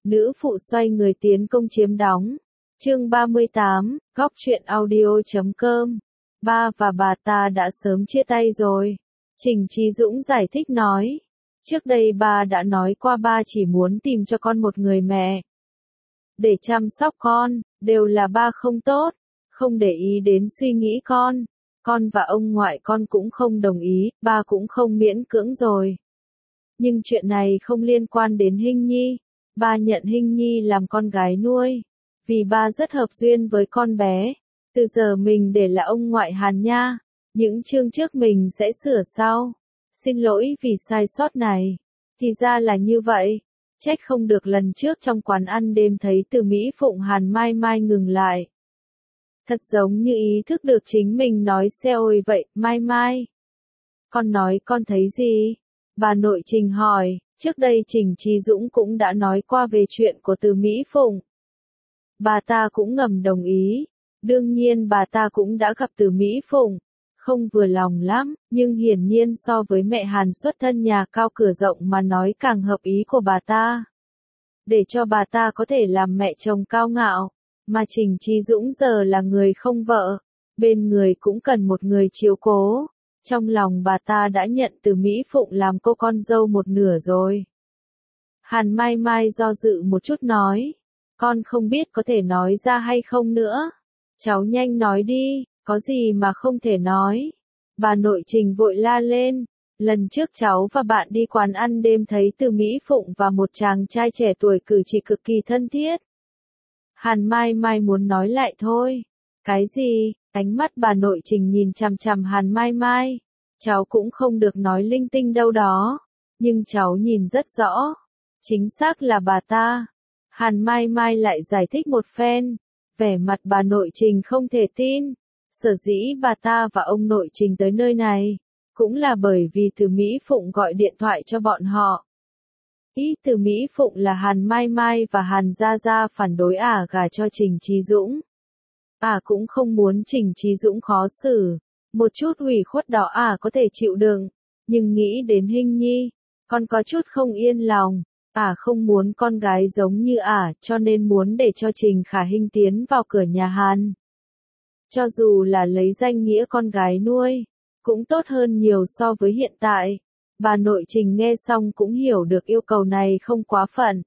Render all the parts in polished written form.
Nữ phụ xoay người tiến công chiếm đóng. Chương 38, góc truyện audio.com. Ba và bà ta đã sớm chia tay rồi. Trình Chí Dũng giải thích nói. Trước đây ba đã nói qua ba chỉ muốn tìm cho con một người mẹ để chăm sóc con, đều là ba không tốt, không để ý đến suy nghĩ con. Con và ông ngoại con cũng không đồng ý, ba cũng không miễn cưỡng rồi. Nhưng chuyện này không liên quan đến Hinh Nhi. Ba nhận Hinh Nhi làm con gái nuôi, vì ba rất hợp duyên với con bé. Từ giờ mình để là ông ngoại Hàn nha. Những chương trước mình sẽ sửa sau. Xin lỗi vì sai sót này. Thì ra là như vậy. Trách không được lần trước trong quán ăn đêm thấy Từ Mỹ Phụng Hàn Mai Mai ngừng lại. Thật giống như ý thức được chính mình nói xe ôi vậy, Mai Mai. Con nói con thấy gì? Bà nội Trình hỏi. Trước đây Trình Chí Dũng cũng đã nói qua về chuyện của Từ Mỹ Phụng. Bà ta cũng ngầm đồng ý. Đương nhiên bà ta cũng đã gặp Từ Mỹ Phụng. Không vừa lòng lắm, nhưng hiển nhiên so với mẹ Hàn xuất thân nhà cao cửa rộng mà nói càng hợp ý của bà ta. Để cho bà ta có thể làm mẹ chồng cao ngạo. Mà Trình Chí Dũng giờ là người không vợ. Bên người cũng cần một người chiếu cố. Trong lòng bà ta đã nhận Từ Mỹ Phụng làm cô con dâu một nửa rồi. Hàn Mai Mai do dự một chút nói. Con không biết có thể nói ra hay không nữa. Cháu nhanh nói đi, có gì mà không thể nói. Bà nội Trình vội la lên. Lần trước cháu và bạn đi quán ăn đêm thấy Từ Mỹ Phụng và một chàng trai trẻ tuổi cử chỉ cực kỳ thân thiết. Hàn Mai Mai muốn nói lại thôi. Cái gì? Ánh mắt bà nội Trình nhìn chằm chằm Hàn Mai Mai. Cháu cũng không được nói linh tinh đâu đó. Nhưng cháu nhìn rất rõ. Chính xác là bà ta. Hàn Mai Mai lại giải thích một phen. Vẻ mặt bà nội Trình không thể tin. Sở dĩ bà ta và ông nội Trình tới nơi này. Cũng là bởi vì Từ Mỹ Phụng gọi điện thoại cho bọn họ. Ý Từ Mỹ Phụng là Hàn Mai Mai và Hàn Gia Gia phản đối gả cho Trình Chí Dũng. Cũng không muốn Trình Chí Dũng khó xử. Một chút ủy khuất đó có thể chịu đựng. Nhưng nghĩ đến Hinh Nhi, con có chút không yên lòng. Không muốn con gái giống như cho nên muốn để cho Trình Khả Hinh tiến vào cửa nhà Hàn. Cho dù là lấy danh nghĩa con gái nuôi, cũng tốt hơn nhiều so với hiện tại. Bà nội Trình nghe xong cũng hiểu được yêu cầu này không quá phận.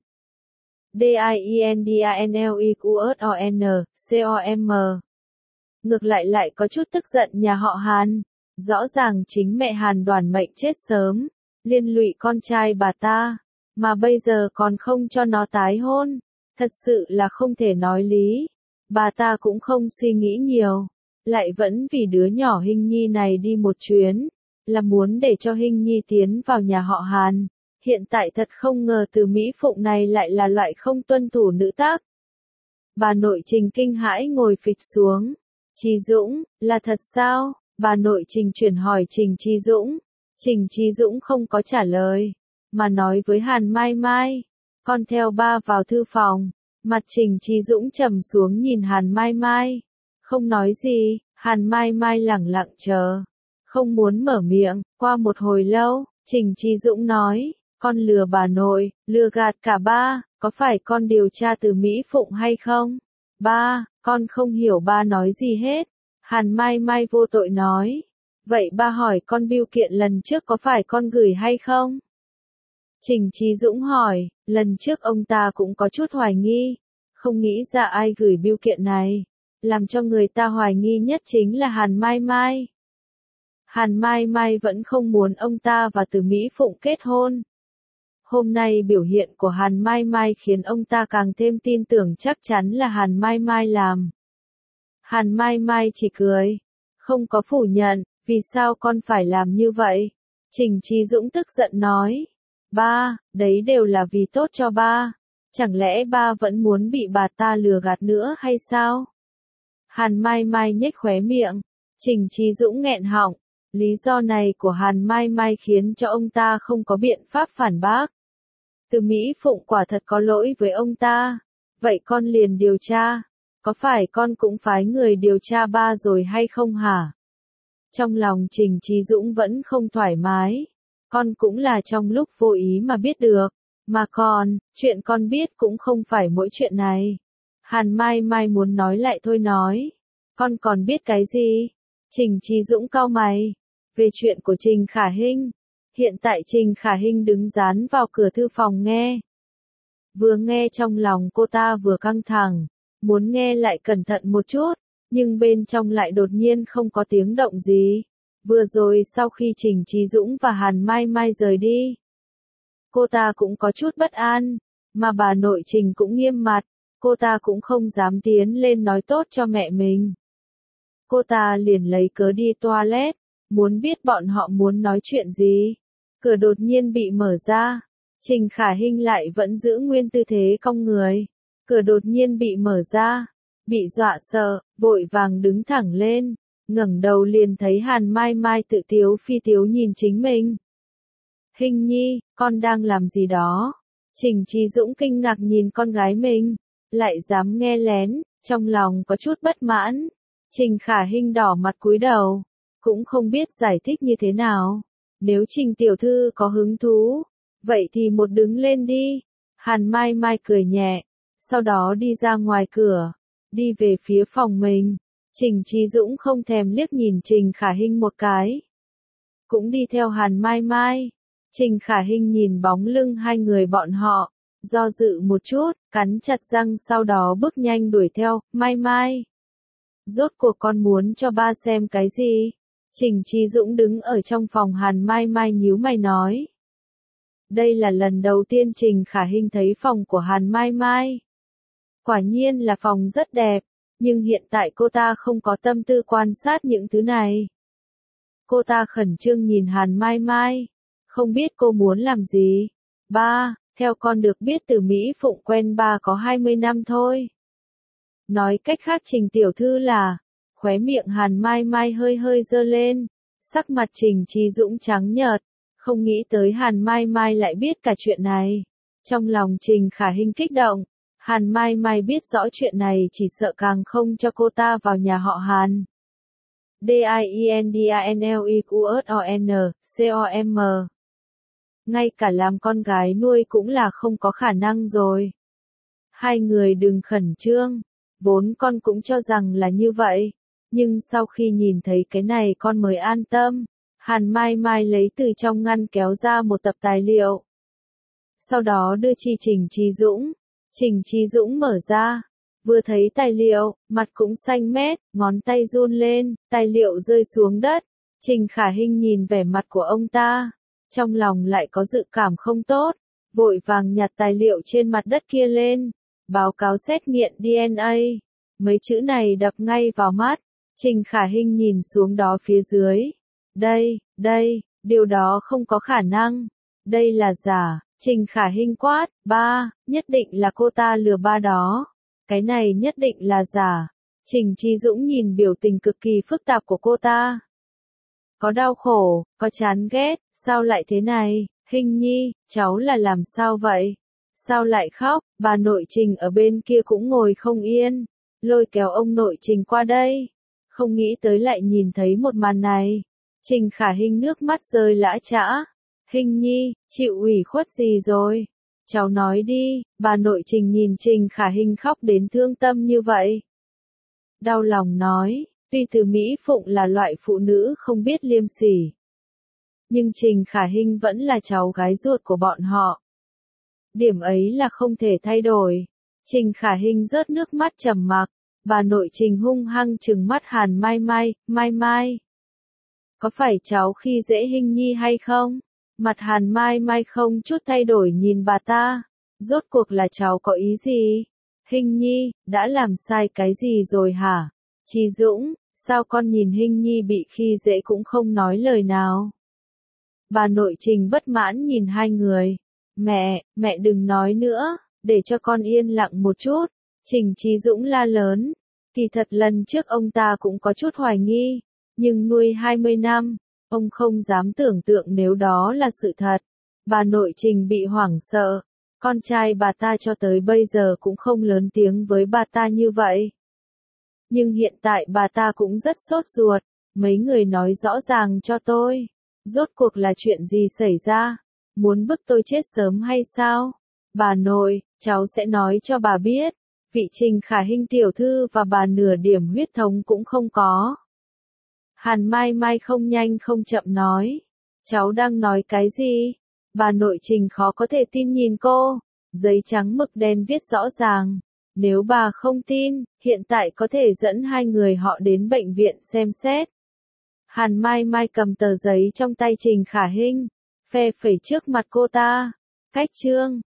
DIENDANLIQSON.com. Ngược lại có chút tức giận nhà họ Hàn. Rõ ràng chính mẹ Hàn Đoàn mệnh chết sớm, liên lụy con trai bà ta, mà bây giờ còn không cho nó tái hôn. Thật sự là không thể nói lý. Bà ta cũng không suy nghĩ nhiều, lại vẫn vì đứa nhỏ Hinh Nhi này đi một chuyến, là muốn để cho Hinh Nhi tiến vào nhà họ Hàn. Hiện tại thật không ngờ Từ Mỹ Phụng này lại là loại không tuân thủ nữ tác. Bà nội Trình kinh hãi ngồi phịch xuống. Chí Dũng, là thật sao? Bà nội Trình chuyển hỏi Trình Chí Dũng. Trình Chí Dũng không có trả lời, mà nói với Hàn Mai Mai. Con theo ba vào thư phòng. Mặt Trình Chí Dũng trầm xuống nhìn Hàn Mai Mai. Không nói gì, Hàn Mai Mai lẳng lặng chờ. Không muốn mở miệng, qua một hồi lâu, Trình Chí Dũng nói. Con lừa bà nội, lừa gạt cả ba, có phải con điều tra Từ Mỹ Phụng hay không? Ba, con không hiểu ba nói gì hết. Hàn Mai Mai vô tội nói. Vậy ba hỏi con bưu kiện lần trước có phải con gửi hay không? Trình Chí Dũng hỏi, lần trước ông ta cũng có chút hoài nghi. Không nghĩ ra ai gửi bưu kiện này. Làm cho người ta hoài nghi nhất chính là Hàn Mai Mai. Hàn Mai Mai vẫn không muốn ông ta và Từ Mỹ Phụng kết hôn. Hôm nay biểu hiện của Hàn Mai Mai khiến ông ta càng thêm tin tưởng chắc chắn là Hàn Mai Mai làm. Hàn Mai Mai chỉ cười, không có phủ nhận, vì sao con phải làm như vậy? Trình Chí Dũng tức giận nói, ba, đấy đều là vì tốt cho ba, chẳng lẽ ba vẫn muốn bị bà ta lừa gạt nữa hay sao? Hàn Mai Mai nhếch khóe miệng, Trình Chí Dũng nghẹn họng, lý do này của Hàn Mai Mai khiến cho ông ta không có biện pháp phản bác. Từ Mỹ Phụng quả thật có lỗi với ông ta, vậy con liền điều tra. Có phải con cũng phái người điều tra ba rồi hay không hả? Trong lòng Trình Chí Dũng vẫn không thoải mái. Con cũng là trong lúc vô ý mà biết được. Mà còn, chuyện con biết cũng không phải mỗi chuyện này. Hàn Mai Mai muốn nói lại thôi nói. Con còn biết cái gì? Trình Chí Dũng cau mày. Về chuyện của Trình Khả Hinh. Hiện tại Trình Khả Hinh đứng dán vào cửa thư phòng nghe. Vừa nghe trong lòng cô ta vừa căng thẳng, muốn nghe lại cẩn thận một chút, nhưng bên trong lại đột nhiên không có tiếng động gì. Vừa rồi sau khi Trình Chí Dũng và Hàn Mai Mai rời đi, cô ta cũng có chút bất an, mà bà nội Trình cũng nghiêm mặt, cô ta cũng không dám tiến lên nói tốt cho mẹ mình. Cô ta liền lấy cớ đi toilet, muốn biết bọn họ muốn nói chuyện gì. Cửa đột nhiên bị mở ra, Trình Khả Hinh lại vẫn giữ nguyên tư thế cong người. Cửa đột nhiên bị mở ra, bị dọa sợ, vội vàng đứng thẳng lên, ngẩng đầu liền thấy Hàn Mai Mai tự tiếu phi tiếu nhìn chính mình. Hinh Nhi, con đang làm gì đó? Trình Chí Dũng kinh ngạc nhìn con gái mình, lại dám nghe lén, trong lòng có chút bất mãn. Trình Khả Hinh đỏ mặt cúi đầu, cũng không biết giải thích như thế nào. Nếu Trình tiểu thư có hứng thú, vậy thì một đứng lên đi. Hàn Mai Mai cười nhẹ, sau đó đi ra ngoài cửa, đi về phía phòng mình. Trình Chí Dũng không thèm liếc nhìn Trình Khả Hinh một cái, cũng đi theo Hàn Mai Mai. Trình Khả Hinh nhìn bóng lưng hai người bọn họ, do dự một chút, cắn chặt răng sau đó bước nhanh đuổi theo. Mai Mai, rốt cuộc con muốn cho ba xem cái gì? Trình Chí Dũng đứng ở trong phòng Hàn Mai Mai nhíu mày nói. Đây là lần đầu tiên Trình Khả Hinh thấy phòng của Hàn Mai Mai. Quả nhiên là phòng rất đẹp, nhưng hiện tại cô ta không có tâm tư quan sát những thứ này. Cô ta khẩn trương nhìn Hàn Mai Mai, không biết cô muốn làm gì. Ba, theo con được biết từ Mỹ Phụng quen ba có 20 năm thôi. Nói cách khác Trình tiểu thư là, khóe miệng Hàn Mai Mai hơi hơi dơ lên, sắc mặt Trình Chí Dũng trắng nhợt, không nghĩ tới Hàn Mai Mai lại biết cả chuyện này. Trong lòng Trình Khả Hinh kích động, Hàn Mai Mai biết rõ chuyện này chỉ sợ càng không cho cô ta vào nhà họ Hàn. DIENDANLIQUSON, COM. Ngay cả làm con gái nuôi cũng là không có khả năng rồi. Hai người đừng khẩn trương, vốn con cũng cho rằng là như vậy, nhưng sau khi nhìn thấy cái này con mới an tâm. Hàn Mai Mai lấy từ trong ngăn kéo ra một tập tài liệu, sau đó đưa chi Trình Chí Dũng. Trình Chí Dũng mở ra, vừa thấy tài liệu, mặt cũng xanh mét, ngón tay run lên, tài liệu rơi xuống đất. Trình Khả Hinh nhìn vẻ mặt của ông ta, trong lòng lại có dự cảm không tốt, vội vàng nhặt tài liệu trên mặt đất kia lên. Báo cáo xét nghiệm DNA. Mấy chữ này đập ngay vào mắt. Trình Khả Hinh nhìn xuống đó phía dưới. Đây, điều đó không có khả năng. Đây là giả. Trình Khả Hinh quát, ba, nhất định là cô ta lừa ba đó. Cái này nhất định là giả. Trình Chí Dũng nhìn biểu tình cực kỳ phức tạp của cô ta. Có đau khổ, có chán ghét, sao lại thế này? Hinh Nhi, cháu là làm sao vậy? Sao lại khóc? Bà nội Trình ở bên kia cũng ngồi không yên, lôi kéo ông nội Trình qua đây. Không nghĩ tới lại nhìn thấy một màn này. Trình Khả Hinh nước mắt rơi lã chã. Hinh Nhi, chịu ủy khuất gì rồi? Cháu nói đi. Bà nội Trình nhìn Trình Khả Hinh khóc đến thương tâm như vậy, đau lòng nói, tuy từ Mỹ Phụng là loại phụ nữ không biết liêm sỉ, nhưng Trình Khả Hinh vẫn là cháu gái ruột của bọn họ. Điểm ấy là không thể thay đổi. Trình Khả Hinh rớt nước mắt trầm mặc. Bà nội Trình hung hăng trừng mắt Hàn Mai Mai. Mai Mai, có phải cháu khi dễ Hinh Nhi hay không? Mặt Hàn Mai Mai không chút thay đổi nhìn bà ta. Rốt cuộc là cháu có ý gì? Hinh Nhi, đã làm sai cái gì rồi hả? Chí Dũng, sao con nhìn Hinh Nhi bị khi dễ cũng không nói lời nào? Bà nội Trình bất mãn nhìn hai người. Mẹ đừng nói nữa, để cho con yên lặng một chút. Trình Chí Dũng la lớn. Kỳ thật lần trước ông ta cũng có chút hoài nghi, nhưng nuôi 20 năm, ông không dám tưởng tượng nếu đó là sự thật. Bà nội Trình bị hoảng sợ. Con trai bà ta cho tới bây giờ cũng không lớn tiếng với bà ta như vậy. Nhưng hiện tại bà ta cũng rất sốt ruột. Mấy người nói rõ ràng cho tôi. Rốt cuộc là chuyện gì xảy ra? Muốn bức tôi chết sớm hay sao? Bà nội, cháu sẽ nói cho bà biết. Vị Trình Khả Hinh tiểu thư và bà nửa điểm huyết thống cũng không có. Hàn Mai Mai không nhanh không chậm nói. Cháu đang nói cái gì? Bà nội Trình khó có thể tin nhìn cô. Giấy trắng mực đen viết rõ ràng. Nếu bà không tin, hiện tại có thể dẫn hai người họ đến bệnh viện xem xét. Hàn Mai Mai cầm tờ giấy trong tay Trình Khả Hinh, phe phẩy trước mặt cô ta. Cách chương